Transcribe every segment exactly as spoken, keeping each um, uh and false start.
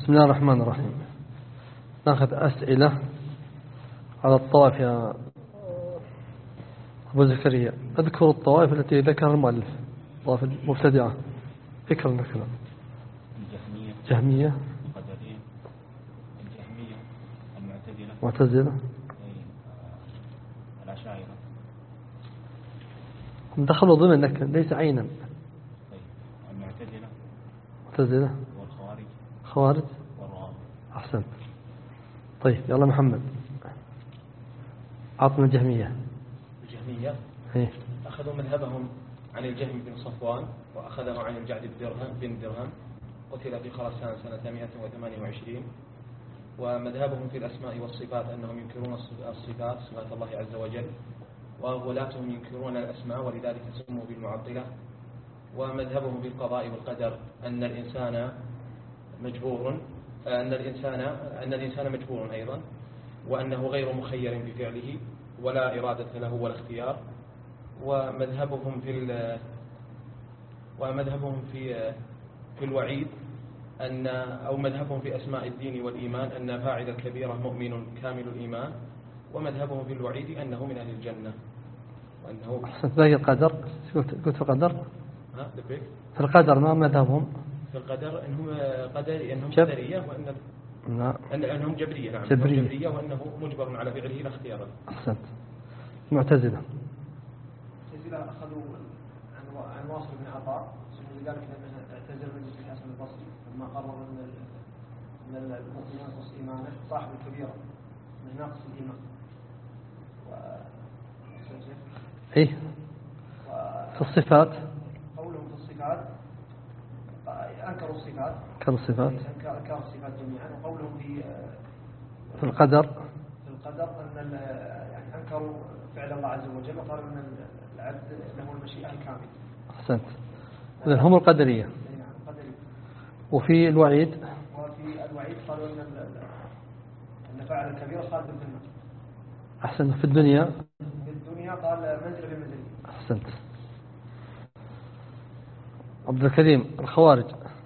بسم الله الرحمن الرحيم. ناخذ أسئلة على الطوائف يا أبو زكريا. أذكر الطوائف التي ذكرها المؤلف، الطوائف المبتدعة. ذكر ذكر الجهمية جهمية القدرية الجهمية المعتزلة معتزلة الأشاعرة. هم دخلوا ضمن لكن ليس عينا. المعتزلة معتزلة والخوارج خوارج والروافض. أحسنت. طيب يلا محمد عطنا الجهمية. الجهمية إيه؟ أخذوا مذهبهم عن الجهم بن صفوان، وأخذه عن الجعد بن درهم, بن درهم قتل في خراسان سنة مئة وثمانية وعشرين. ومذهبهم في الأسماء والصفات أنهم ينكرون الصفات صفات الله عز وجل، وغلاتهم ينكرون الأسماء ولذلك سموا بالمعطلة. ومذهبهم في القضاء والقدر أن الإنسان مجبور أن الإنسان أن الإنسان مجبور أيضا، وأنه غير مخير بفعله ولا إرادة له ولا اختيار. ومذهبهم في ومذهبهم في في الوعيد أن أو مذهبهم في أسماء الدين والإيمان أن فاعل الكبيرة مؤمن كامل الإيمان. ومذهبهم في الوعيد أنه من أهل الجنة وأنه أحسنت. باقي القدر قلت قلت في القدر. ها لبيك في القدر ما مذهبهم؟ في القدر أنهم قدر أنهم جب... قدرية وأن لا أن أنهم جبرية. نعم جبرية. جبرية وأنه مجبر على فعله لا اختيار له. أحسنت. معتزلة المعتزلة أخذوا عن واصل بن عطاء، لذلك لأنه اعتزل مجلس الحسن البصري لما قرر أن أن المؤمن ينقص إيمانه صاحب الكبيرة من ناقص الإيمان. و إيه في الصفات قولهم في الصفات أنكروا الصفات كان الصفات أنكروا الصفات جميعا. وقولهم في في القدر في القدر أن يعني أنكروا فعل الله عز وجل وقالوا أن العبد له المشيئة الكاملة. أحسنت. إذن هم القدرية. نعم القدرية. وفي الوعيد وفي الوعيد قالوا أن أن فاعل الكبيرة خالد في النار. أحسنت. في الدنيا في الدنيا قال منزل بمنزل. أحسنت. عبد الكريم الخوارج.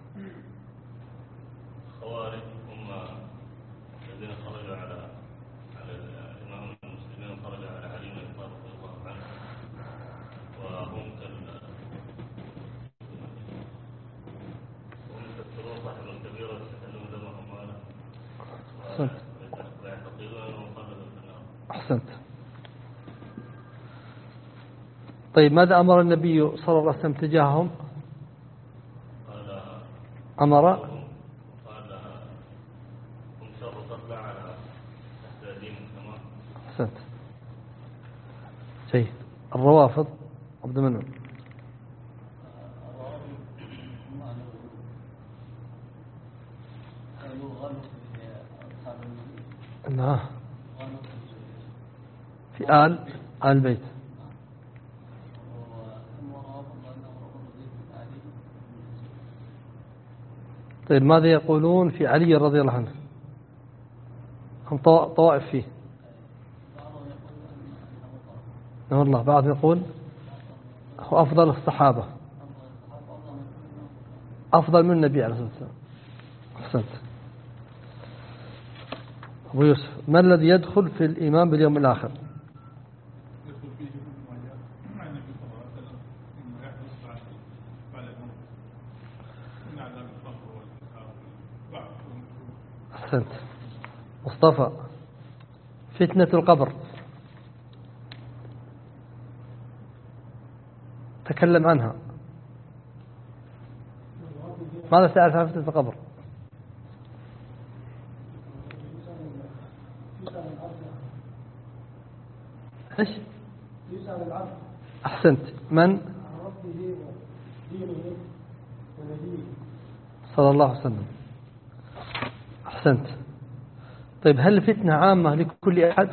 الخوارج هم الذين خرجوا على على الإمام المسلمين، خرجوا على علي بن أبي طالب رضي الله عنه، وهم هم يكفرون صاحب الكبيرة ويستحلون دمه وماله ويعتقدون أنه مخلد في النار. أحسنت. طيب ماذا أمر النبي صلى الله عليه وسلم تجاههم؟ أمر قال هم شر تطلع على تحت دين السماء. أحسنت. جيد. الروافض عبد المنعم. نعم في آل آل البيت. طيب ماذا يقولون في علي رضي الله عنه؟ هم طوائف فيه. نعم الله. بعض يقول هو أفضل الصحابة، أفضل من النبي عليه الصلاة والسلام. أحسنت. أبو يوسف ما الذي يدخل في الإيمان باليوم الآخر؟ أحسنت. مصطفى فتنة القبر تكلم عنها. ماذا تعرف عن فتنة القبر؟ إيش؟ أحسنت. من؟ صلى الله عليه وسلم. أحسنت. طيب هل الفتنة عامة لكل أحد؟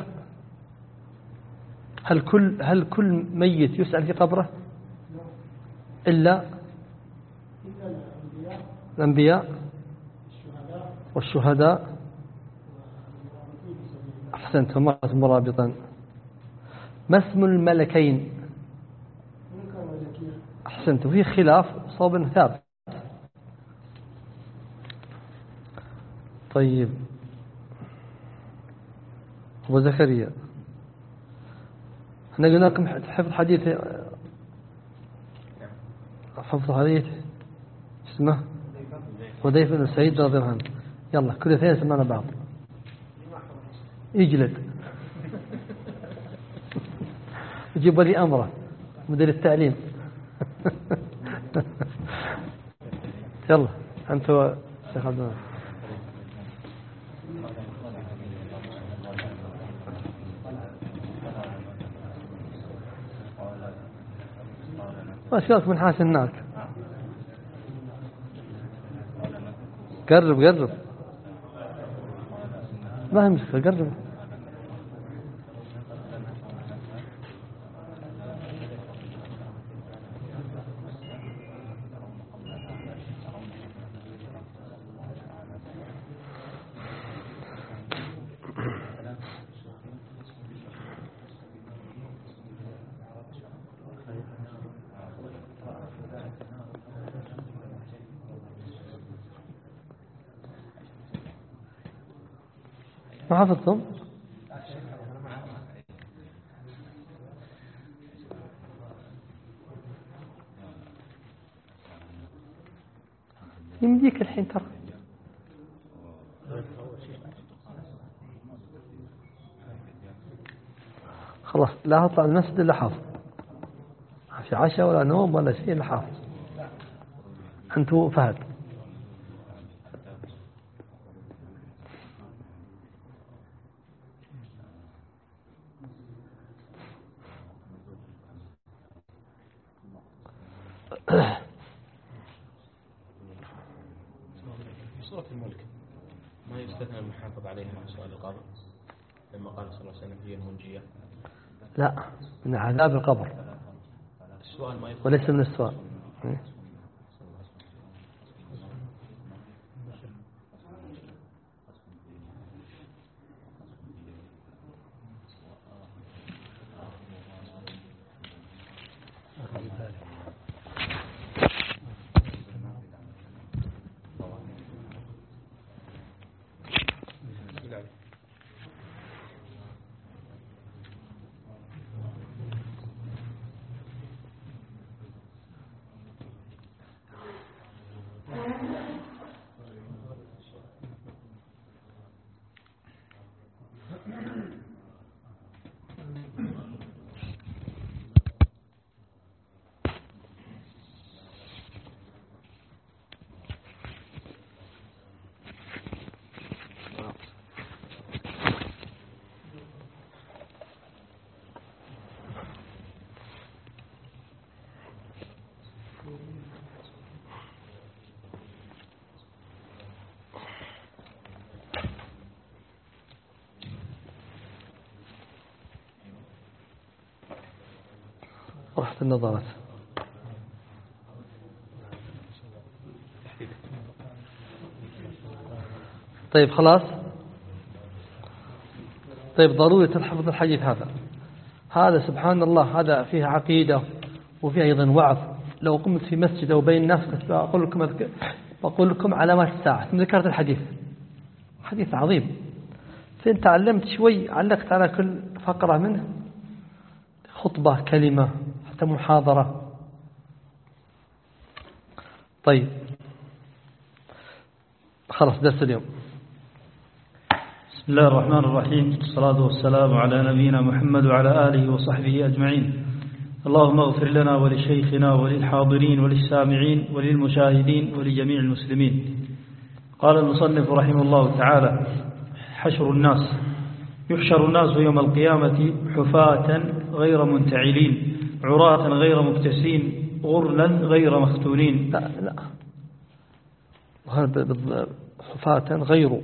هل كل هل كل ميت يسأل في قبره إلا الأنبياء والشهداء؟ أحسنت. هم مرابطا. ما اسم الملكين؟ أحسنت. وفي خلاف صوب ثابت. طيب أبو زكريا، احنا قلنا لكم حفظ حديث حفظ حديث اسمه حذيفة بن سعيد رضي الله عنه. يلا كل اثنين سمعنا بعض. يجلد يجيب ولي أمره مدير التعليم. يلا أنتوا شيخ عبد الله. ما شغلك من حاس الناس. قرب قرب ما هي مشكلة، قرب. ما حفظتم؟ يمديك الحين ترى. خلاص لا أطلع المسجد إلا حافظ، في عشاء ولا نوم ولا شيء إلا حافظ. أنتوا فهد. سورة الملك ما يستثنى المحافظ عليها من سؤال القبر لما قال صلى الله عليه وسلم هي المنجية؟ لا، من عذاب القبر. السؤال ما وليس من السؤال. رحت النظارات. طيب خلاص. طيب ضروري تحفظ الحديث هذا. هذا سبحان الله هذا فيه عقيدة وفيه أيضا وعظ. لو قمت في مسجد أو بين الناس بقول لكم بقول لكم علامات الساعة. ثم ذكرت الحديث، حديث عظيم. فإن تعلمت شوي علقت على كل فقرة منه، خطبة، كلمة، حتى محاضرة. طيب خلاص درس اليوم. بسم الله الرحمن الرحيم، والصلاة والسلام على نبينا محمد وعلى آله وصحبه أجمعين. اللهم اغفر لنا ولشيخنا وللحاضرين وللسامعين وللمشاهدين ولجميع المسلمين. قال المصنف رحمه الله تعالى: حشر الناس. يحشر الناس يوم القيامة حفاة غير منتعلين، عراة غير مكتسين، غرلا غير مختونين. لا لا هذا حفاة غير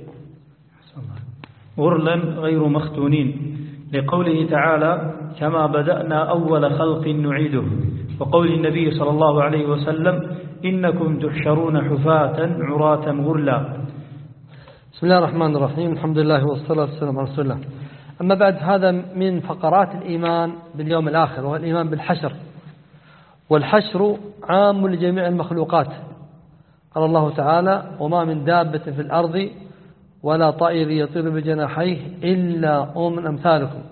غرلا غير مختونين، لقوله تعالى: كما بدأنا أول خلق نعيده، وقول النبي صلى الله عليه وسلم: إنكم تحشرون حفاة عراة غرلا. بسم الله الرحمن الرحيم، الحمد لله والصلاة والسلام على رسول الله. أما بعد، هذا من فقرات الإيمان باليوم الآخر، وهو الإيمان بالحشر. والحشر عام لجميع المخلوقات. قال الله تعالى: وما من دابة في الأرض ولا طائر يطير بجناحيه إلا أمم أمثالكم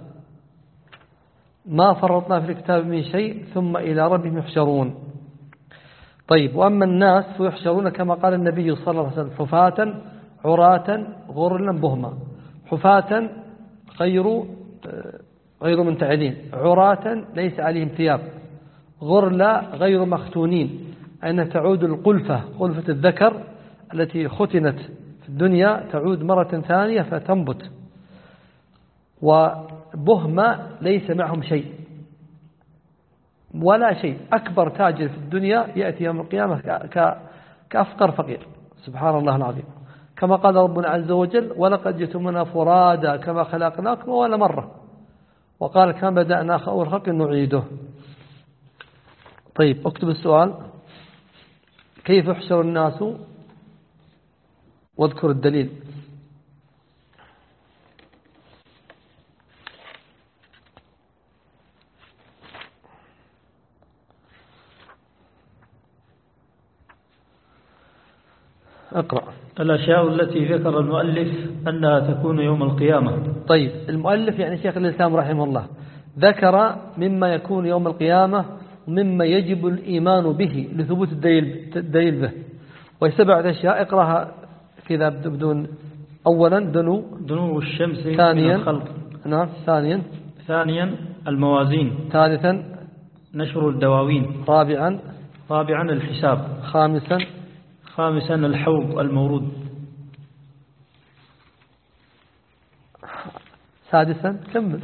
ما فرطنا في الكتاب من شيء ثم إلى ربهم يحشرون. طيب وأما الناس فيحشرون كما قال النبي صلى الله عليه وسلم حفاة عراة غرلا بهما. حفاة غير غير منتعدين، عراة ليس عليهم ثياب، غرلا غير مختونين، أن تعود القلفة قلفة الذكر التي ختنت في الدنيا تعود مرة ثانية فتنبت. وبهما ليس معهم شيء ولا شيء، أكبر تاجر في الدنيا يأتي يوم القيامة كأفقر فقير، سبحان الله العظيم. كما قال ربنا عز وجل ولقد جئتمونا فرادا كما خلقناكم أول مرة، وقال كما بدأنا أول خلق نعيده. طيب اكتب السؤال كيف يحشر الناس واذكر الدليل. اقرأ. الأشياء التي ذكر المؤلف أنها تكون يوم القيامة. طيب المؤلف يعني شيخ الإسلام رحمه الله ذكر مما يكون يوم القيامة ومما يجب الإيمان به لثبوت الدليل, الدليل به، وسبعة أشياء اقرأها كذا بدون. أولا دنو دنو الشمس ثانيا من الخلق. نعم. ثانيا ثانيا الموازين. ثالثا نشر الدواوين. رابعا رابعا الحساب. خامسا خامسا الحوض المورود. سادسا كمل.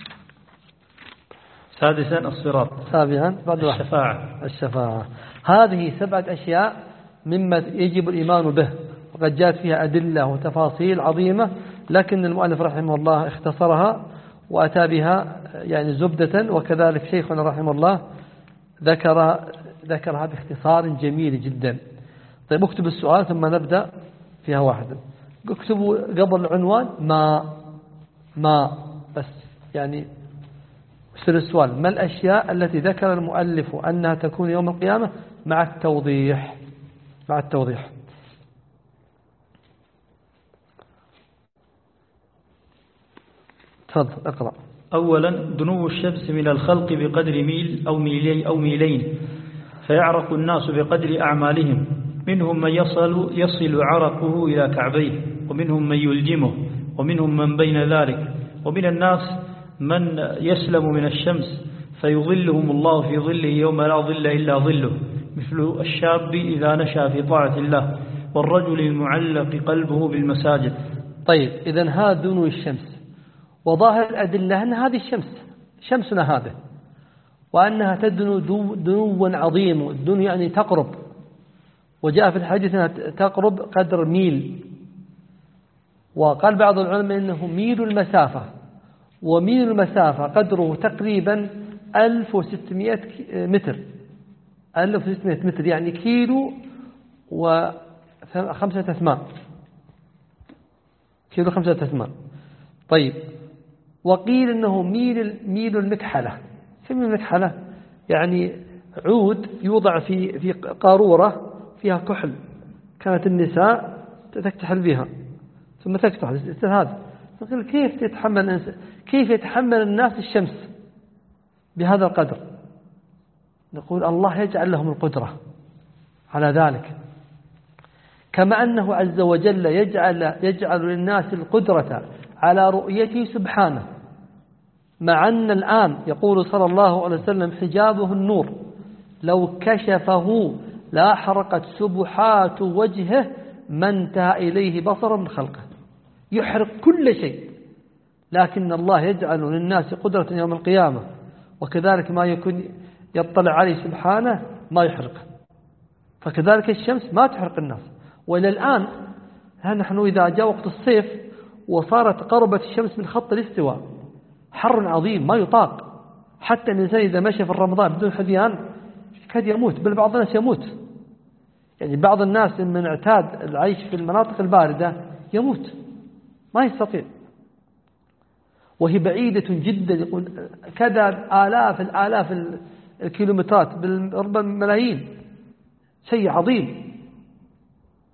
سادسا الصراط. سابعا بعد الشفاعة. الشفاعة. هذه سبعة أشياء مما يجب الإيمان به، وقد جاءت فيها أدلة وتفاصيل عظيمة، لكن المؤلف رحمه الله اختصرها وأتى بها يعني زبدة، وكذلك شيخنا رحمه الله ذكر ذكرها باختصار جميل جدا. طيب اكتب السؤال ثم نبدأ فيها واحدا. اكتبوا قبل العنوان ما ما بس يعني يصير السؤال ما الأشياء التي ذكر المؤلف أنها تكون يوم القيامة مع التوضيح مع التوضيح. تفضل اقرأ. أولا دنو الشمس من الخلق بقدر ميل أو ميلين أو ميلين، فيعرق الناس بقدر أعمالهم، منهم من يصل, يصل عرقه إلى كعبيه، ومنهم من يلجمه، ومنهم من بين ذلك، ومن الناس من يسلم من الشمس فيظلهم الله في ظله يوم لا ظل إلا ظله، مثل الشاب إذا نشأ في طاعة الله، والرجل المعلق قلبه بالمساجد. طيب إذن هذا دنو الشمس، وظاهر الأدلة أن هذه الشمس شمسنا هذا، وأنها تدنو دنوا عظيم. الدنو يعني تقرب، وجاء في الحديث أنها تقرب قدر ميل، وقال بعض العلماء أنه ميل المسافة، وميل المسافة قدره تقريبا ألف وستمائة متر، ألف وستمائة متر يعني كيلو وخمسة أثمان، كيلو خمسة أثمان. طيب وقيل أنه ميل ميل المكحلة. كم المكحلة؟ يعني عود يوضع في في قارورة فيها كحل، كانت النساء تكتحل بها ثم تكتحل. هذا كيف يتحمل كيف يتحمل الناس الشمس بهذا القدر؟ نقول الله يجعل لهم القدرة على ذلك، كما أنه عز وجل يجعل يجعل للناس القدرة على رؤيته سبحانه، مع أن الآن يقول صلى الله عليه وسلم حجابه النور، لو كشفه لا حرقت سبحات وجهه ما انتهى إليه بصرا من خلقه، يحرق كل شيء، لكن الله يجعل للناس قدرة يوم القيامة، وكذلك ما يكون يطلع عليه سبحانه ما يحرقه. فكذلك الشمس ما تحرق الناس. وإلى الآن نحن إذا جاء وقت الصيف وصارت قربت الشمس من خط الاستواء، حر عظيم ما يطاق، حتى الإنسان إذا مشى في رمضان بدون حذيان كاد يموت، بل بعض الناس يموت. يعني بعض الناس من اعتاد العيش في المناطق الباردة يموت ما يستطيع، وهي بعيدة جدا، يقول كذا آلاف الآلاف الكيلومترات، ربما ملايين، شيء عظيم.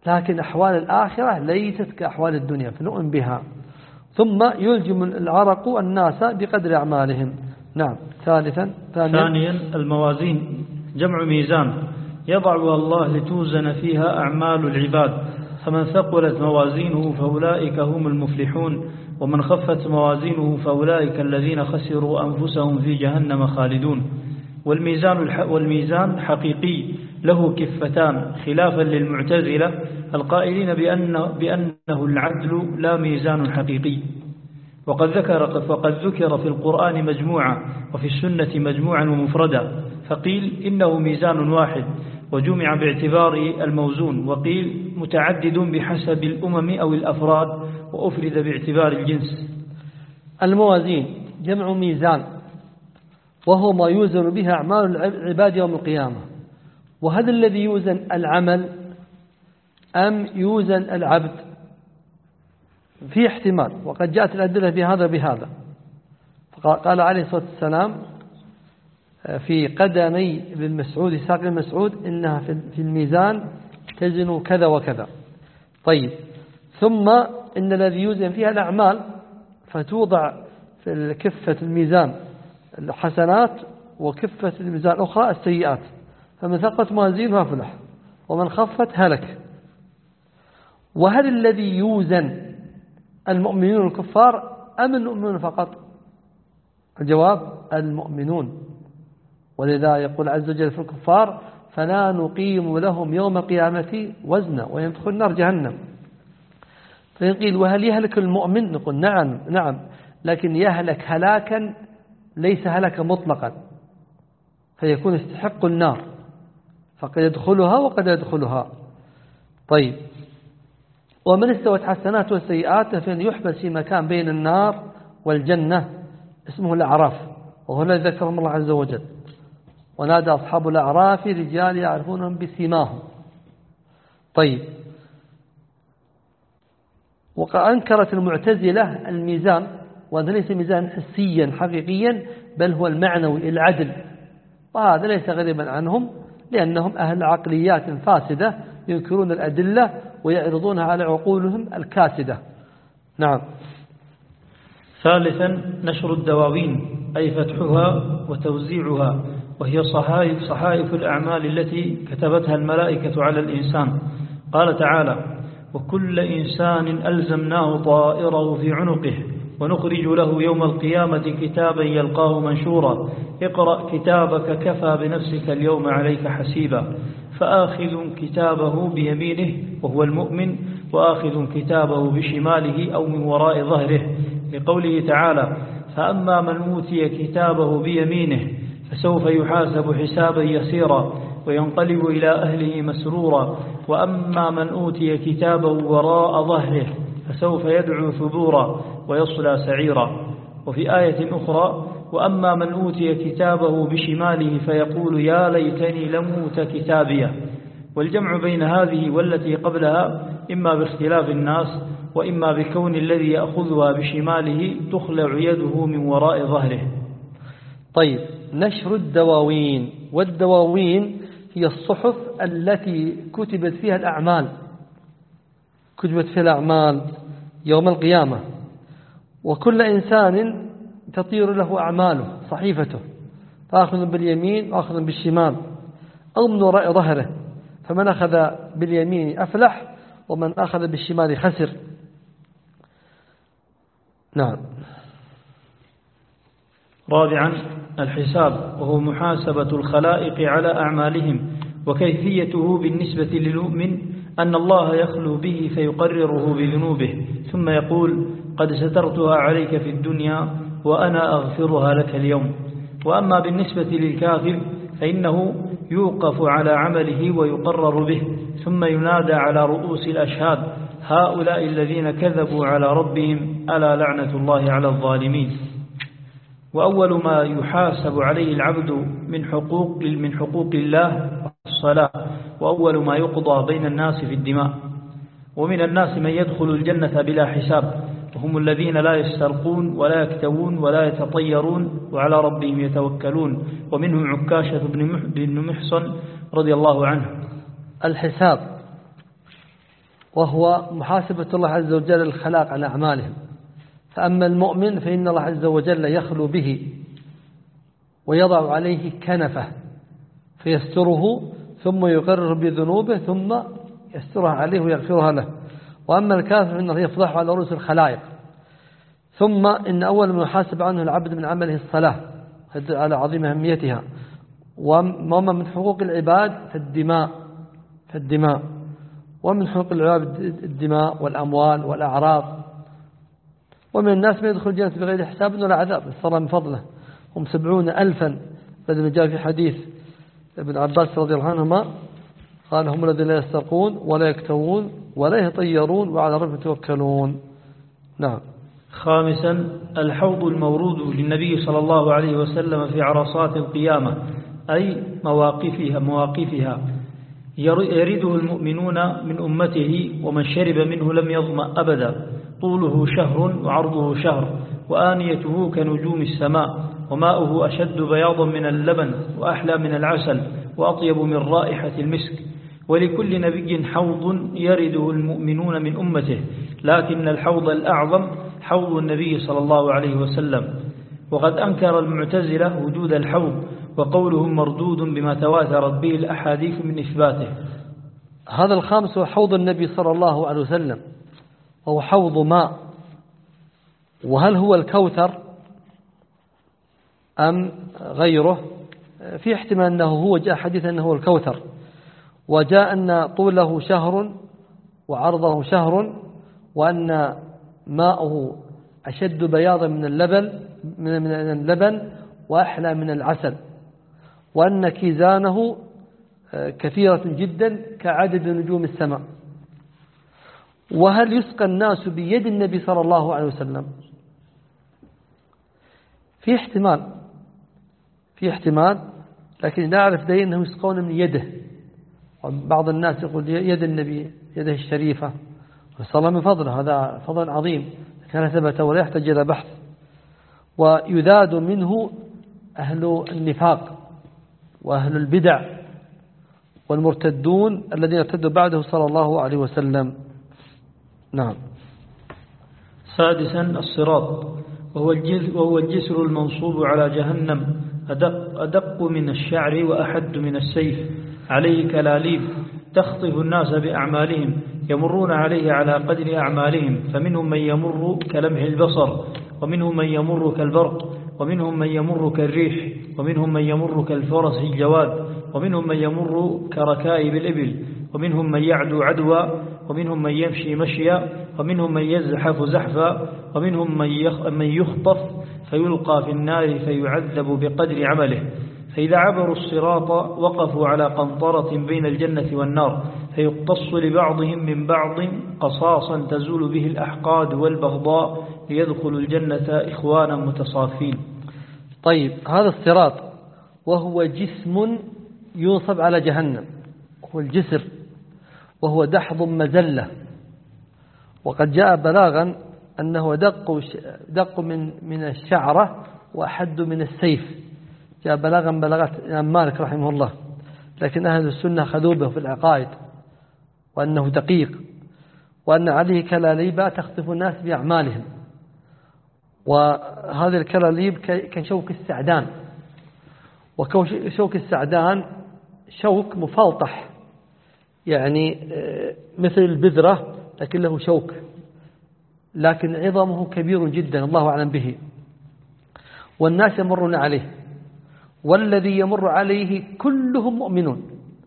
لكن أحوال الآخرة ليست كأحوال الدنيا فنؤمن بها. ثم يلجم العرق الناس بقدر أعمالهم. نعم. ثالثا ثانيا, ثانيا الموازين جمع ميزان يضعها الله لتوزن فيها أعمال العباد، فمن ثقلت موازينه فأولئك هم المفلحون، ومن خفت موازينه فأولئك الذين خسروا أنفسهم في جهنم خالدون. والميزان والميزان حقيقي له كفتان، خلافا للمعتزلة القائلين بأن بأنه العدل لا ميزان حقيقي. وقد ذكر وقد ذكر في القرآن مجموعة وفي السنة مجموعا ومفردا، فقيل إنه ميزان واحد وجمع باعتبار الموزون، وقيل متعدد بحسب الأمم أو الأفراد وأفرد باعتبار الجنس. الموازين جمع ميزان، وهو ما يوزن به أعمال العباد يوم القيامة. وهذا الذي يوزن العمل أم يوزن العبد؟ في احتمال، وقد جاءت الأدلة بهذا بهذا. قال عليه الصلاة والسلام في قدمي ابن مسعود ساق ابن مسعود إنها في الميزان تزن كذا وكذا. طيب، ثم إن الذي يوزن فيها الأعمال فتوضع في كفة الميزان الحسنات وكفة الميزان الأخرى السيئات، فمن ثقلت موازينه فلح ومن خفت هلك. وهل الذي يوزن المؤمنون الكفار أم المؤمنون فقط؟ الجواب المؤمنون. ولذا يقول عز وجل في الكفار فلا نقيم لهم يوم القيامة وزنا ويدخل النار جهنم. فيقول وهل يهلك المؤمن؟ نقول نعم نعم، لكن يهلك هلاكا ليس هلاكا مطلقا، فيكون يستحق النار، فقد يدخلها وقد يدخلها. طيب، ومن استوت حسنات والسيئات فإن يحبس في مكان بين النار والجنة اسمه الأعراف، وهو الذي ذكرهم الله عز وجل. ونادى أصحاب الأعراف رجال يعرفونهم بسيماهم. طيب، وأنكرت المعتزلة الميزان، وهذا ليس ميزان حسيا حقيقيا بل هو المعنوي العدل، وهذا ليس غريبا عنهم لأنهم أهل عقليات فاسدة ينكرون الأدلة ويعرضونها على عقولهم الكاسدة. نعم. ثالثا نشر الدواوين أي فتحها وتوزيعها، وهي صحائف, صحائف الأعمال التي كتبتها الملائكة على الإنسان. قال تعالى وكل إنسان ألزمناه طائره في عنقه ونخرج له يوم القيامة كتابا يلقاه منشورا اقرأ كتابك كفى بنفسك اليوم عليك حسيبا فآخذ كتابه بيمينه وهو المؤمن وآخذ كتابه بشماله أو من وراء ظهره، لقوله تعالى فأما من أوتي كتابه بيمينه فسوف يحاسب حسابا يسيرا وينقلب إلى أهله مسرورا، وأما من أوتي كتابه وراء ظهره فسوف يدعو ثبورا ويصلى سعيرا. وفي آية أخرى وأما من أوتي كتابه بشماله فيقول يا ليتني لم أوت كتابيه. والجمع بين هذه والتي قبلها إما باختلاف الناس وإما بكون الذي يأخذها بشماله تخلع يده من وراء ظهره. طيب، نشر الدواوين، والدواوين هي الصحف التي كتبت فيها الأعمال، كتبت فيها الأعمال يوم القيامة، وكل إنسان تطير له أعماله صحيفته، فأخذ باليمين وأخذ بالشمال أو من وراء ظهره، فمن أخذ باليمين أفلح ومن أخذ بالشمال خسر. نعم. رابعا الحساب، وهو محاسبة الخلائق على أعمالهم، وكيفيته بالنسبة للمؤمن أن الله يخلو به فيقرره بذنوبه ثم يقول قد سترتها عليك في الدنيا وأنا أغفرها لك اليوم. وأما بالنسبة للكافر فإنه يوقف على عمله ويقرر به ثم ينادى على رؤوس الأشهاد هؤلاء الذين كذبوا على ربهم ألا لعنة الله على الظالمين. وأول ما يحاسب عليه العبد من حقوق من حقوق الله الصلاة، وأول ما يقضى بين الناس في الدماء. ومن الناس من يدخل الجنة بلا حساب، وهم الذين لا يسترقون ولا يكتوون ولا يتطيرون وعلى ربهم يتوكلون، ومنهم عكاشة بن محصن رضي الله عنه. الحساب وهو محاسبة الله عز وجل الخلاق على أعمالهم. فأما المؤمن فإن الله عز وجل يخلو به ويضع عليه كنفه فيستره ثم يقرر بذنوبه ثم يسترها عليه ويغفرها له. وأما الكافر فإنه يفضح على رؤوس الخلائق. ثم إن أول ما يحاسب عنه العبد من عمله الصلاة على عظيم أهميتها. وما من حقوق العباد فالدماء فالدماء ومن حقوق العباد الدماء والأموال والأعراض. ومن الناس من يدخل الجنة بغير حساب ولا عذاب صار من فضله هم سبعون ألفا بدل ما جاء في حديث ابن عباس رضي الله عنهما قال هم الذين لا يسترقون ولا يكتوون ولا يطيرون وعلى ربهم يتوكلون. نعم. خامسا الحوض المورود للنبي صلى الله عليه وسلم في عرصات القيامة أي مواقفها مواقفها يرده المؤمنون من أمته ومن شرب منه لم يظمأ أبدا طوله شهر وعرضه شهر وآنيته كنجوم السماء وماؤه أشد بياضا من اللبن وأحلى من العسل وأطيب من رائحة المسك. ولكل نبي حوض يرده المؤمنون من أمته لكن الحوض الأعظم حوض النبي صلى الله عليه وسلم. وقد أنكر المعتزلة وجود الحوض وقولهم مردود بما تواترت به الأحاديث من إثباته. هذا الخامس هو حوض النبي صلى الله عليه وسلم وهو حوض ماء. وهل هو الكوثر أم غيره؟ في احتمال أنه هو، جاء حديث أنه هو الكوثر وجاء أن طوله شهر وعرضه شهر وأن ماءه أشد بياضا من اللبن من اللبن وأحلى من العسل وأن كيزانه كثيرة جدا كعدد نجوم السماء. وهل يسقى الناس بيد النبي صلى الله عليه وسلم؟ في احتمال في احتمال لكن لا أعرف دليل أنه يسقون من يده. بعض الناس يقول يد النبي يده الشريفة صلى الله من فضله، هذا فضل عظيم كان ثبت ولا يحتاج إلى بحث. ويذاد منه أهل النفاق وأهل البدع والمرتدون الذين ارتدوا بعده صلى الله عليه وسلم. نعم. سادسا الصراط وهو الجسر, وهو الجسر المنصوب على جهنم أدق, أدق من الشعر وأحد من السيف عليه كلاليب تخطف الناس بأعمالهم يمرون عليه على قدر أعمالهم فمنهم من يمر كلمح البصر ومنهم من يمر كالبرق ومنهم من يمر كالريح ومنهم من يمر كالفرس الجواد ومنهم من يمر كركائب الإبل ومنهم من يعدو عدوا ومنهم من يمشي مشيا ومنهم من يزحف زحفا ومنهم من يخطف فيلقى في النار فيعذب بقدر عمله. فإذا عبروا الصراط وقفوا على قنطرة بين الجنة والنار فيقتص لبعضهم من بعض قصاصا تزول به الأحقاد والبغضاء ليدخلوا الجنة إخوانا متصافين. طيب، هذا الصراط وهو جسم ينصب على جهنم، هو الجسر، وهو دحض مزلة، وقد جاء بلاغا أنه دق دق من من الشعرة وأحد من السيف. جاء بلاغا بلغت الإمام مالك رحمه الله، لكن أهل السنة خذوا به في العقائد وأنه دقيق، وأن عليه كلاليب تخطف الناس بأعمالهم. وهذه الكلاليب كشوك السعدان، وشوك السعدان شوك مفلطح يعني مثل البذرة لكن له شوك، لكن عظمه كبير جدا الله أعلم به، والناس يمرون عليه، والذي يمر عليه كلهم مؤمنون.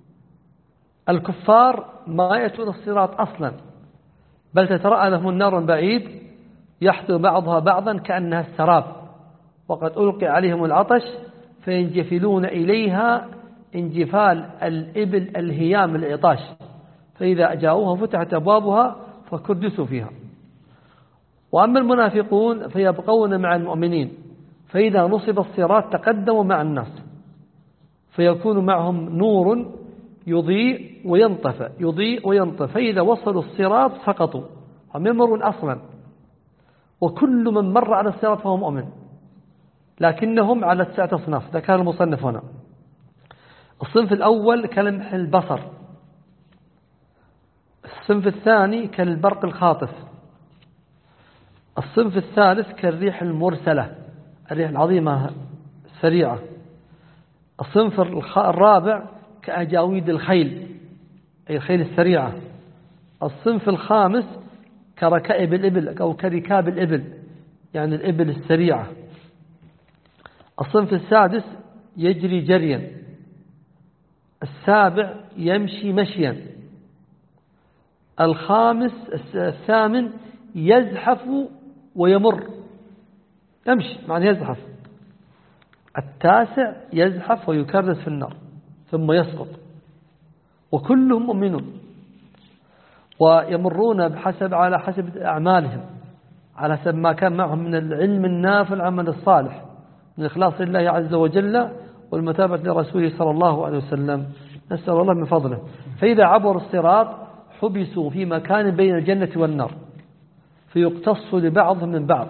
الكفار ما يأتون الصراط أصلا، بل تترأى لهم النار من بعيد يحثو بعضها بعضا كأنها السراب، وقد ألقي عليهم العطش فينجفلون إليها انجفال الإبل الهيام العطاش، فإذا جاءوها فتحت أبوابها فكردسوا فيها. وأما المنافقون فيبقون مع المؤمنين، فإذا نصب الصراط تقدموا مع الناس، فيكون معهم نور يضيء وينطفئ يضيء وينطفئ، فإذا وصلوا الصراط سقطوا، هم يمرون أصلا، وكل من مر على الصراط فهو مؤمن، لكنهم على تسعة أصناف. ده كان المصنف هنا. الصنف الأول كلمح البصر، الصنف الثاني كالبرق الخاطف. الصنف الثالث كالريح المرسلة، الريح العظيمة السريعة. الصنف الرابع كأجاويد الخيل، أي الخيل السريعة. الصنف الخامس كركائب الإبل أو كركاب الإبل، يعني الإبل السريعة. الصنف السادس يجري جريا. السابع يمشي مشيا. الخامس الثامن يزحف ويمر، يمشي معنى يزحف. التاسع يزحف ويكرس في النار ثم يسقط، وكلهم مؤمنون ويمرون بحسب على حسب أعمالهم، على حسب ما كان معهم من العلم النافع العمل الصالح، من إخلاص لله عز وجل والمتابعة لرسوله صلى الله عليه وسلم. نسأل الله من فضله. فإذا عبروا الصراط حبسوا في مكان بين الجنة والنار فيقتص لبعضهم من بعض،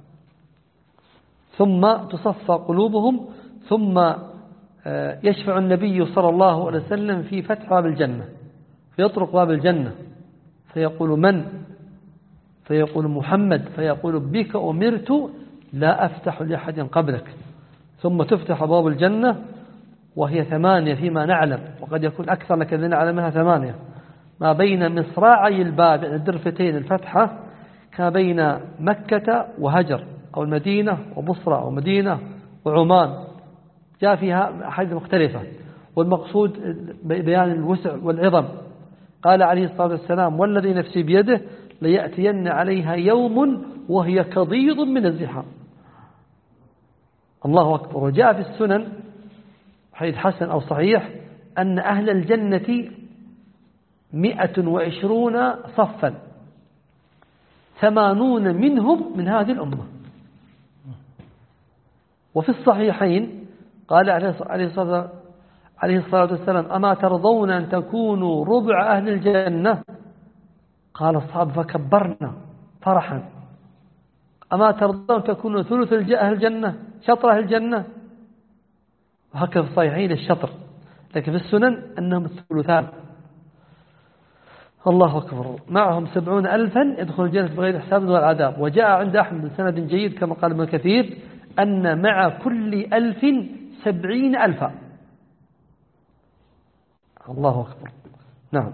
ثم تصفى قلوبهم، ثم يشفع النبي صلى الله عليه وسلم في فتح باب الجنة، فيطرق باب الجنة فيقول من؟ فيقول محمد، فيقول بك أمرت لا أفتح لأحد قبلك. ثم تفتح باب الجنة وهي ثمانية فيما نعلم، وقد يكون أكثر لكن نعلمها ثمانية، ما بين مصراعي الباب الدرفتين الفتحة كما بين مكة وهجر أو المدينة وبصرة أو مدينة وعمان، جاء فيها أحاديث مختلفة، والمقصود بيان الوسع والعظم. قال عليه الصلاة والسلام والذي نفسي بيده ليأتين عليها يوم وهي كضيض من الزحام. الله أكبر. وجاء في السنن حديث حسن أو صحيح أن أهل الجنة مئة وعشرون صفا، ثمانون منهم من هذه الأمة. وفي الصحيحين قال عليه الصلاة عليه الصلاة والسلام أما ترضون أن تكونوا ربع أهل الجنة؟ قال الصحابة فكبرنا فرحا. أما ترضون أن تكونوا ثلث أهل الجنة، شطر أهل الجنة؟ وهكذا في الصحيحين الشطر، لكن في السنن أنهم الثلثان. الله أكبر. معهم سبعون ألفا يدخل الجنة بغير حساب ولا عذاب. وجاء عند أحمد بسند جيد كما قال ابن كثير أن مع كل ألف سبعين ألفا. الله أكبر. نعم.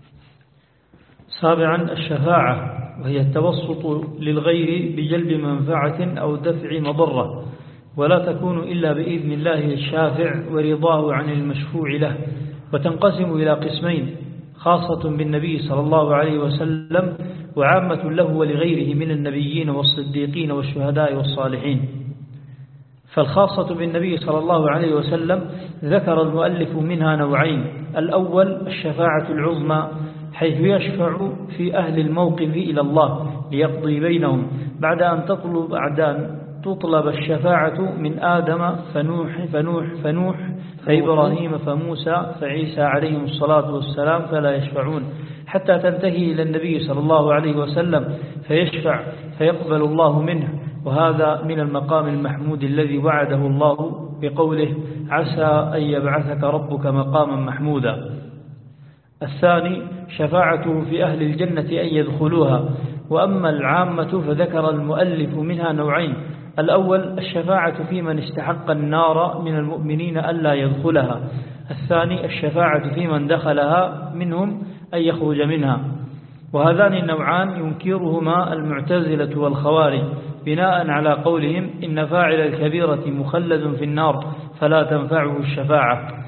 سابعا الشفاعة، وهي التوسط للغير بجلب منفعة أو دفع مضرة، ولا تكون إلا بإذن الله الشافع ورضاه عن المشفوع له، وتنقسم إلى قسمين: خاصة بالنبي صلى الله عليه وسلم، وعامة له ولغيره من النبيين والصديقين والشهداء والصالحين. فالخاصة بالنبي صلى الله عليه وسلم ذكر المؤلف منها نوعين: الأول الشفاعة العظمى، حيث يشفع في أهل الموقف إلى الله ليقضي بينهم بعد أن تطلب بعد أن تطلب الشفاعة من آدم فنوح فنوح فنوح فإبراهيم فموسى فعيسى عليهم الصلاة والسلام، فلا يشفعون حتى تنتهي إلى النبي صلى الله عليه وسلم فيشفع فيقبل الله منه. وهذا من المقام المحمود الذي وعده الله بقوله: عسى أن يبعثك ربك مقاما محمودا. الثاني شفاعته في أهل الجنة أن يدخلوها. وأما العامة فذكر المؤلف منها نوعين: الأول الشفاعة في من استحق النار من المؤمنين ألا يدخلها. الثاني الشفاعة في من دخلها منهم أن يخرج منها. وهذان النوعان ينكرهما المعتزلة والخوارج بناء على قولهم إن فاعل الكبيرة مخلد في النار فلا تنفعه الشفاعة.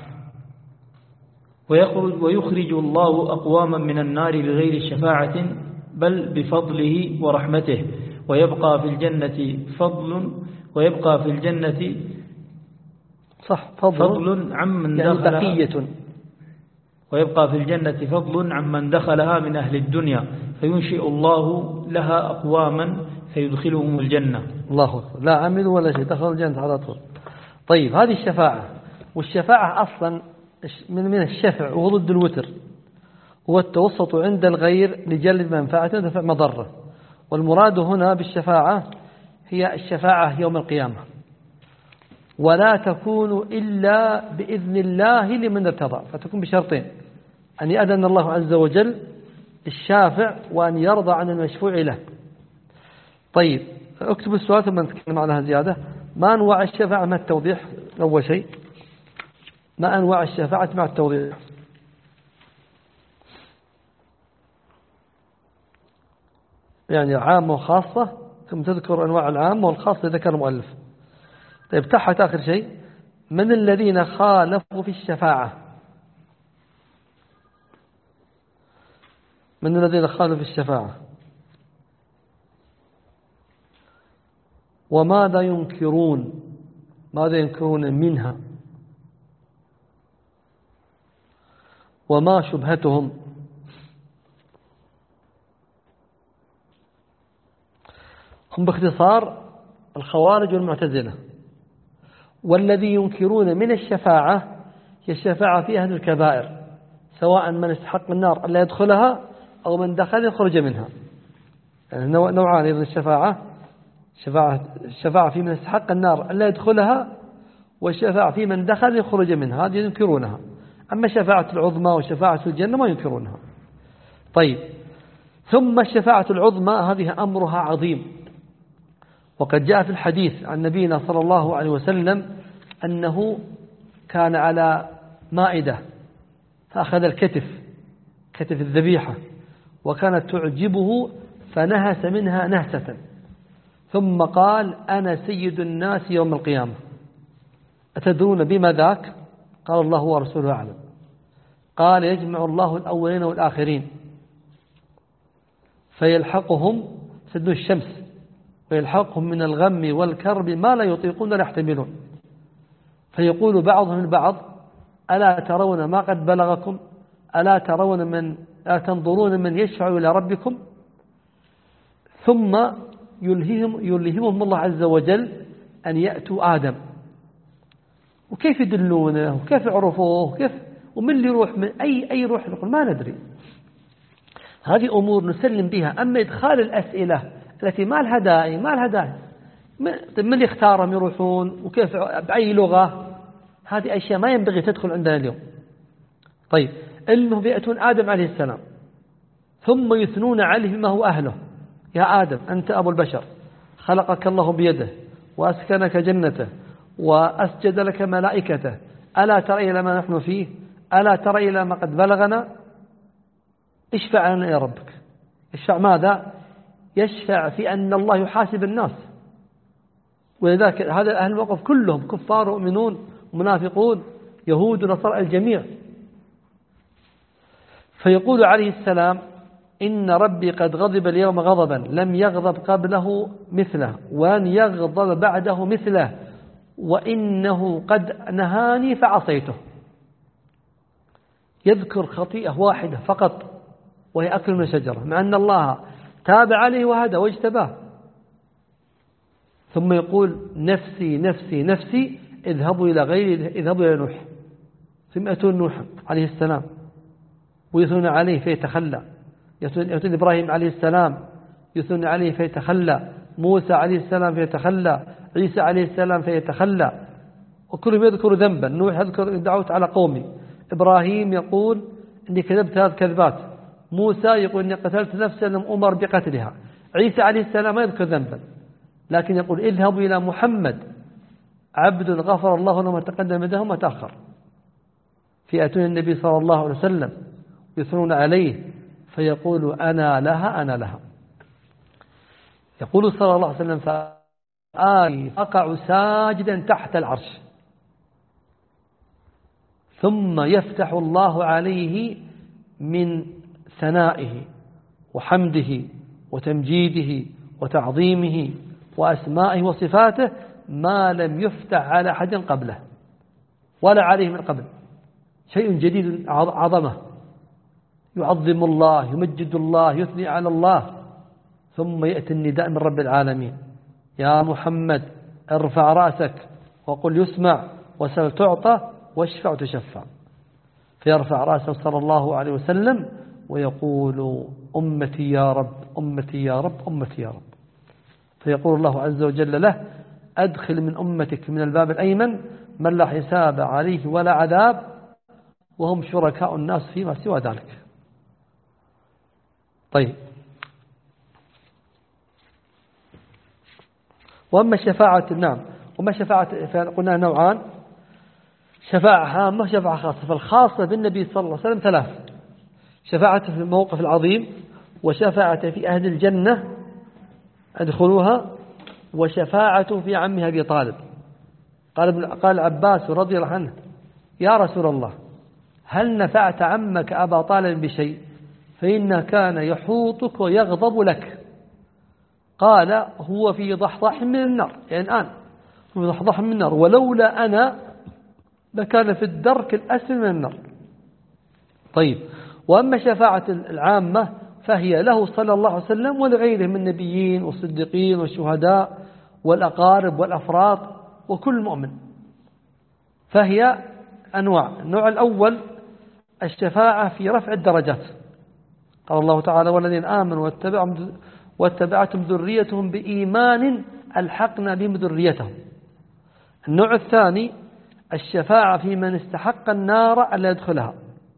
ويخرج, ويخرج الله أقواما من النار بغير شفاعة بل بفضله ورحمته، ويبقى في الجنة فضل ويبقى في الجنة صح فضل, فضل عمن يعني دخلها بقية ويبقى في الجنة فضل عمن دخلها من أهل الدنيا، فينشئ الله لها أقواما فيدخلهم الجنة. الله أكبر. لا عملوا ولا شيء، دخلوا الجنة على طول. طيب هذه الشفاعة، والشفاعة أصلا من من الشفع وهو ضد الوتر، هو التوسط عند الغير لجلب منفعة ودفع مضرة. والمراد هنا بالشفاعة هي الشفاعة يوم القيامة، ولا تكون إلا بإذن الله لمن ارتضى، فتكون بشرطين: أن يأذن الله عز وجل الشافع وأن يرضى عن المشفوع له. طيب اكتب السؤال ثم نتكلم عنها زيادة. ما أنواع الشفاعة مع التوضيح؟ أول شيء ما أنواع الشفاعة مع التوضيح؟ يعني عامة وخاصة، ثم تذكر أنواع العامة والخاصة ذكر المؤلف. طيب تحت آخر شيء من الذين خالفوا في الشفاعة؟ من الذين خالفوا في الشفاعة وماذا ينكرون؟ ماذا ينكرون منها وما شبهتهم؟ هم باختصار الخوارج والمعتزلة. والذي ينكرون من الشفاعة هي الشفاعة في أهل الكبائر، سواء من استحق النار ألا يدخلها أو من دخل يخرج منها. يعني نوعان من الشفاعة، شفاعة الشفاعة في من استحق النار ألا يدخلها، والشفاعة في من دخل يخرج منها، هذه ينكرونها. أما الشفاعة العظمى وشفاعة الجنة ما ينكرونها. طيب ثم الشفاعة العظمى هذه أمرها عظيم، وقد جاء في الحديث عن نبينا صلى الله عليه وسلم أنه كان على مائدة فأخذ الكتف كتف الذبيحة وكانت تعجبه فنهس منها نهسة ثم قال أنا سيد الناس يوم القيامة. أتدرون بما ذاك؟ قال الله ورسوله أعلم. قال يجمع الله الأولين والآخرين فيلحقهم سد الشمس ويلحقهم من الغم والكرب ما لا يطيقون ولا يحتملون، فيقول بعضهم البعض ألا ترون ما قد بلغكم؟ ألا ترون من ألا تنظرون من يشفع إلى ربكم؟ ثم يلههم يلهمهم الله عز وجل أن يأتوا آدم. وكيف يدلونه وكيف يعرفوه وكيف ومن اللي يروح من أي أي روح يقول ما ندري. هذه أمور نسلم بها. أما إدخال الأسئلة التي ما لها داعي ما لها داعي من اللي اختارهم يروحون وكيف بأي لغة، هذه أشياء ما ينبغي تدخل عندنا اليوم. طيب إنهم يأتون آدم عليه السلام ثم يثنون عليه بما هو أهله. يا آدم أنت أبو البشر، خلقك الله بيده وأسكنك جنته وأسجد لك ملائكته، ألا ترى إلى ما نحن فيه؟ ألا ترى إلى ما قد بلغنا؟ اشفع لنا يا ربك. اشفع ماذا؟ يشفع في أن الله يحاسب الناس. ولذلك هذا أهل الموقف كلهم كفار ومؤمنون ومنافقون يهود ونصارى الجميع. فيقول عليه السلام إن ربي قد غضب اليوم غضبا لم يغضب قبله مثله ولن يغضب بعده مثله وإنه قد نهاني فعصيته. يذكر خطيئة واحدة فقط وهي أكل من الشجرة، مع أن الله تاب عليه وهدى واجتباه. ثم يقول نفسي نفسي نفسي اذهبوا إلى غيري، اذهبوا إلى نوح. ثم يأتون نوح عليه السلام ويثنون عليه فيتخلى، يأتون إبراهيم عليه السلام يثنون عليه فيتخلى، موسى عليه السلام فيتخلى، عيسى عليه السلام فيتخلى، وكلهم يذكر ذنبا. نوح يذكر دعوت على قومي، إبراهيم يقول إني كذبت هذه كذبات، موسى يقول إني قتلت نفسا لم أمر بقتلها، عيسى عليه السلام ما يذكر ذنبا لكن يقول اذهبوا إلى محمد عبد غفر الله له ما تقدم منه وما تأخر. فيأتون النبي صلى الله عليه وسلم يثنون عليه فيقول أنا لها أنا لها. يقول صلى الله عليه وسلم فآي أقع ساجدا تحت العرش ثم يفتح الله عليه من ثنائه وحمده وتمجيده وتعظيمه وأسمائه وصفاته ما لم يفتح على أحد قبله ولا عليه من قبل. شيء جديد عظمه، يعظم الله يمجد الله يثني على الله. ثم يأتي النداء من رب العالمين يا محمد ارفع رأسك وقل يسمع وسل تعطى واشفع تشفع. فيرفع رأسه صلى الله عليه وسلم ويقول أمتي يا رب أمتي يا رب أمتي يا رب. فيقول الله عز وجل له أدخل من أمتك من الباب الأيمن من لا حساب عليه ولا عذاب وهم شركاء الناس فيما سوى ذلك. طيب، وأما الشفاعة نعم وما شفاعة قلنا نوعان، شفاعة عامة وشفاعة خاصة. فالخاصة بالنبي صلى الله عليه وسلم ثلاث: شفاعة في الموقف العظيم، وشفاعة في أهل الجنة أدخلوها، وشفاعة في عمها أبي طالب. قال قال عباس رضي الله عنه: يا رسول الله، هل نفعت عمك أبا طالب بشيء؟ فإنه كان يحوطك ويغضب لك. قال: هو في ضحضح من النار، يعني الآن هو في ضحضح من النار، ولولا أنا لكان في الدرك الأسفل من النار. طيب، وأما شفاعة العامة فهي له صلى الله عليه وسلم ولغيره من النبيين والصديقين والشهداء والأقارب والأفراد وكل مؤمن. فهي أنواع. النوع الأول الشفاعة في رفع الدرجات. قال الله تعالى: والذين آمنوا واتبعتهم ذريتهم بإيمان ألحقنا بهم ذريتهم. النوع الثاني الشفاعة في من استحق النار ألا يدخلها.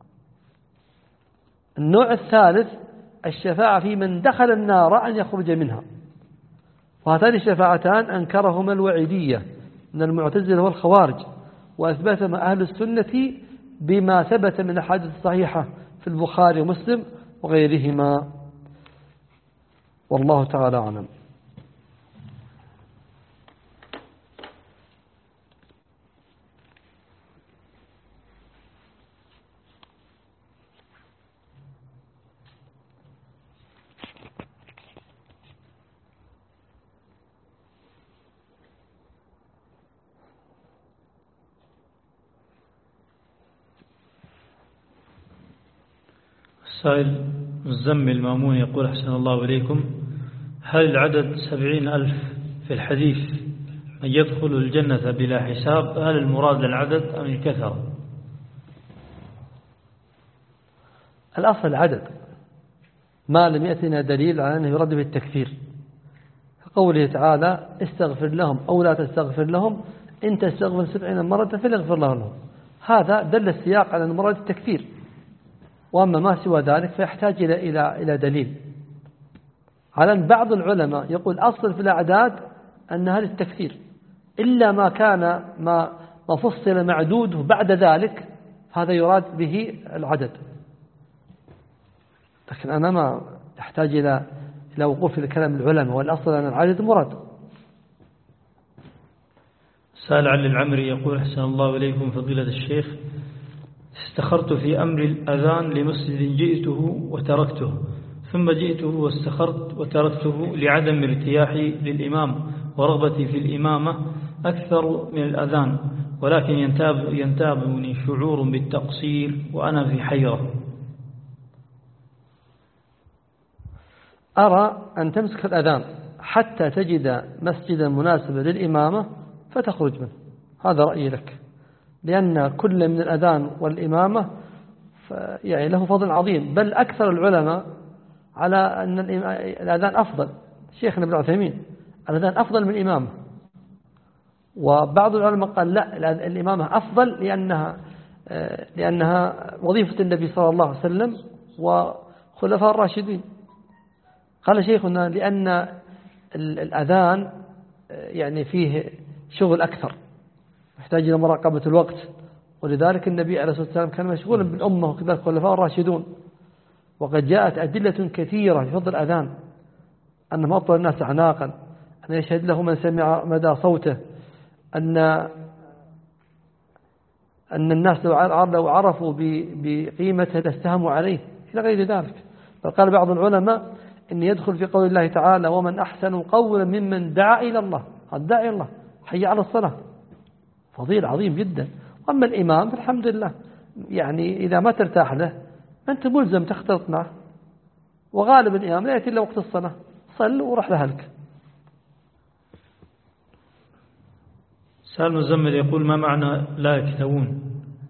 النوع الثالث الشفاعة في من دخل النار أن يخرج منها. وهاتان الشفاعتان أنكرهما الوعيدية من المعتزلة والخوارج، وأثبتهما أهل السنة بما ثبت من الأحاديث الصحيحة في البخاري ومسلم وغيرهما، والله تعالى أعلم. السائل مزمل مامون يقول: أحسن الله إليكم، هل العدد سبعين ألف في الحديث من يدخل الجنة بلا حساب، هل المراد العدد أم الكثرة؟ الأصل العدد، ما لم يأتنا دليل على أنه يرد بالتكثير، كقوله تعالى: استغفر لهم أو لا تستغفر لهم إن تستغفر سبعين مرة فليغفر الله لهم. هذا دل السياق على المراد التكثير، وأما ما سوى ذلك فيحتاج إلى إلى إلى دليل. على أن بعض العلماء يقول أصل في الأعداد أنها للتكثير، إلا ما كان ما ما فصل معدوده بعد ذلك هذا يراد به العدد. لكن أنا ما يحتاج إلى إلى وقوف في كلام العلماء، والأصل أن العدد مراد. سأل علي العمري يقول: أحسن الله إليكم فضيلة الشيخ، استخرت في أمر الأذان لمسجد جئته وتركته، ثم جئته واستخرت وتركته لعدم ارتياحي للإمام ورغبتي في الإمامة أكثر من الأذان، ولكن ينتاب ينتابني شعور بالتقصير وأنا في حيرة. أرى أن تمسك الأذان حتى تجد مسجدا مناسبا للإمامة فتخرج منه، هذا رأيي لك، لأن كل من الأذان والإمامة يعني له فضل عظيم، بل أكثر العلماء على أن الأذان أفضل. شيخنا ابن عثيمين: الأذان أفضل من الإمامة. وبعض العلماء قال لا، الإمامة أفضل لأنها لأنها وظيفة النبي صلى الله عليه وسلم وخلفاء الراشدين. قال شيخنا: لأن الأذان يعني فيه شغل أكثر، يحتاج إلى مراقبة الوقت، ولذلك النبي عليه الصلاة والسلام كان مشغولا بالأمة وكذلك الخلفاء الراشدون. وقد جاءت أدلة كثيرة في فضل الأذان، أنه أطول الناس أعناقا، أن يشهد له من سمع مدى صوته، أن أن الناس لو عرفوا بقيمته لاستهموا عليه إلى غير ذلك. بل قال بعض العلماء إن يدخل في قول الله تعالى: ومن أحسن قولا ممن دعا إلى الله. قد دعا إلى الله، حي على الصلاة، فضيل عظيم جدا. أما الإمام فالحمد لله، يعني إذا ما ترتاح له أنت ملزم تختلط معه، وغالب الإمام لا يأتي إلا وقت الصلاة، صل ورح لهلك. سأل مزمل يقول: ما معنى لا يكتوون؟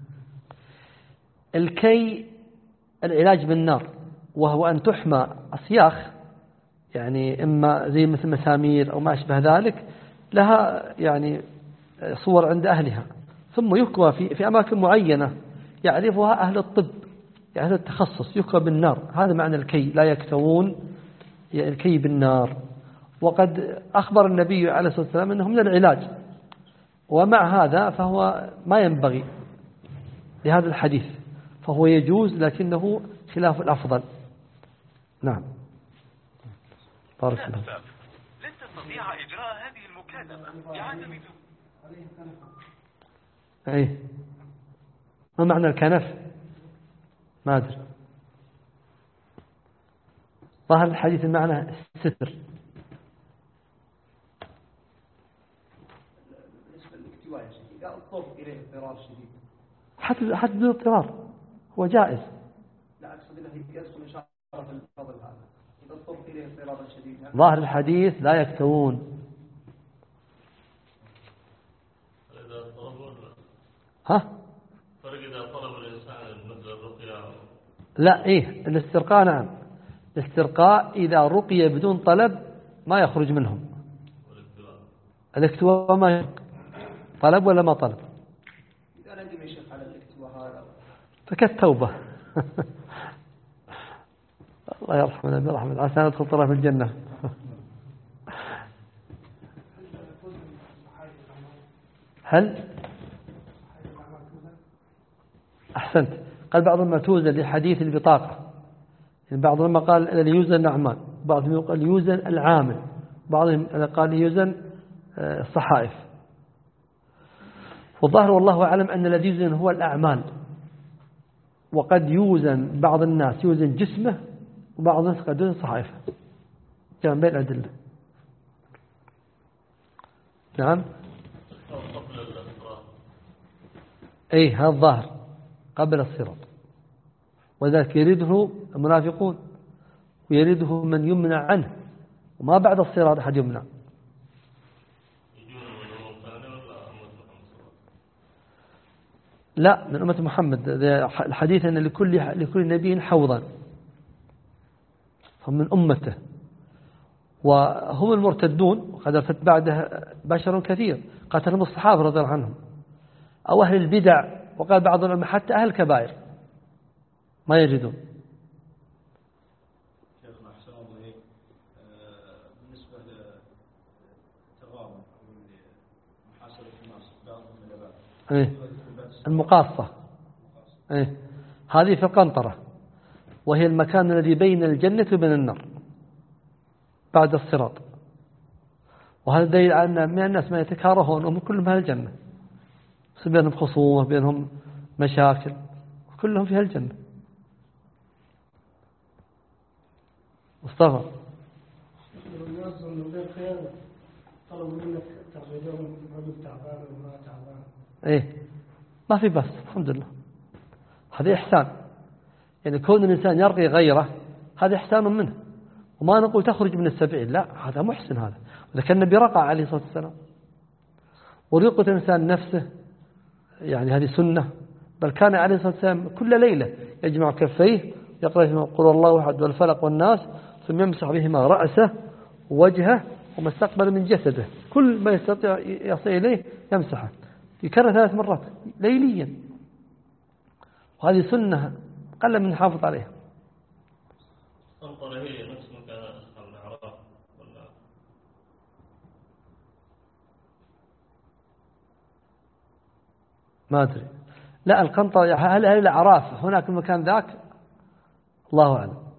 الكي العلاج بالنار، وهو أن تحمى أصياخ، يعني إما زي مثل مسامير أو ما أشبه ذلك، لها يعني صور عند أهلها، ثم يكوى في, في أماكن معينة يعرفها أهل الطب، يعني هذا التخصص يكوى بالنار، هذا معنى الكي، لا يكتوون يعني الكي بالنار. وقد أخبر النبي عليه الصلاة والسلام أنه من العلاج، ومع هذا فهو ما ينبغي لهذا الحديث، فهو يجوز لكنه خلاف الأفضل. نعم بارك الله. لن تستطيع إجراء هذه المكالمة يعتمد أي ما معنى الكنف؟ ما أدري. ظاهر الحديث المعنى الستر. بالنسبة للاكتواء يا شيخ، إذا اضطر إليه اضطرار شديد حتى حتى بدون اضطرار هو جائز. لا أقصد أنه يدخل إن شاء الله في الفضل هذا، إذا اضطر إليه اضطرارا شديدا. ظاهر الحديث لا يكتوون. ها؟ فرق إذا طلب الإنسان مثل الرقية. لا إيه الاسترقاء نعم، الاسترقاء إذا رقي بدون طلب ما يخرج منهم. الاكتواء ما يخرج. طلب ولا ما طلب؟ إذا ندم يا شيخ على الاكتواء هذا فكالتوبة. الله يرحمنا برحمة عسى ندخل طرف الجنة. هل أحسنت؟ قال بعضهم توزن لحديث البطاقة، يعني بعضهم قال ليوزن الأعمال، بعضهم قال يوزن العامل، بعضهم قال يوزن الصحائف. والظاهر والله أعلم أن الذي يوزن هو الأعمال، وقد يوزن بعض الناس يوزن جسمه وبعض الناس قد يوزن صحائفه، كان بين الأدلة. نعم أي هذا الظاهر قبل الصراط، وذلك يريده المنافقون ويريده من يمنع عنه، وما بعد الصراط أحد يمنع. لا من أمة محمد، الحديث أن لكل لكل نبي حوضا، هم من أمته، وهم المرتدون، وقد ارتد بعده بشر كثير قتلهم الصحابة رضي الله عنهم، أو أهل البدع، وقال بعض العلماء حتى أهل الكبائر ما يجدون. شيخنا أحسن الله إليك، بالنسبة للتغابن أو محاسبة الناس بعضهم من الأباء المقاصة، إيه هذه في القنطرة، وهي المكان الذي بين الجنة وبين النار بعد الصراط، وهذا دليل على أن من الناس ما يتكارهون وهم كلهم أهل الجنة، بينهم خصومة بينهم مشاكل كلهم في الجنة. مصطفى الناس من غير خيانة طلبوا منك تخرجهم رجل تعبان وما تعبان، ايه ما في بس الحمد لله، هذا إحسان، يعني كون الإنسان يرقي غيره هذا إحسان منه، وما نقول تخرج من السبعين، لا هذا محسن هذا، ولكن النبي رقى عليه الصلاة والسلام. ورقة الإنسان نفسه يعني هذه سنة، بل كان عليه الصلاة والسلام كل ليلة يجمع كفيه يقرأ فيما قل الله أحد والفلق والناس، ثم يمسح بهما رأسه ووجهه وما استقبل من جسده، كل ما يستطيع يصل إليه يمسحه، يكرر ثلاث مرات ليليا، وهذه سنة قل من حافظ عليها. القنطرة هي نفس مكان أصحاب الأعراف ولا ما أدري؟ لا القنطرة هل هل الأعراف هناك المكان ذاك؟ الله أعلم.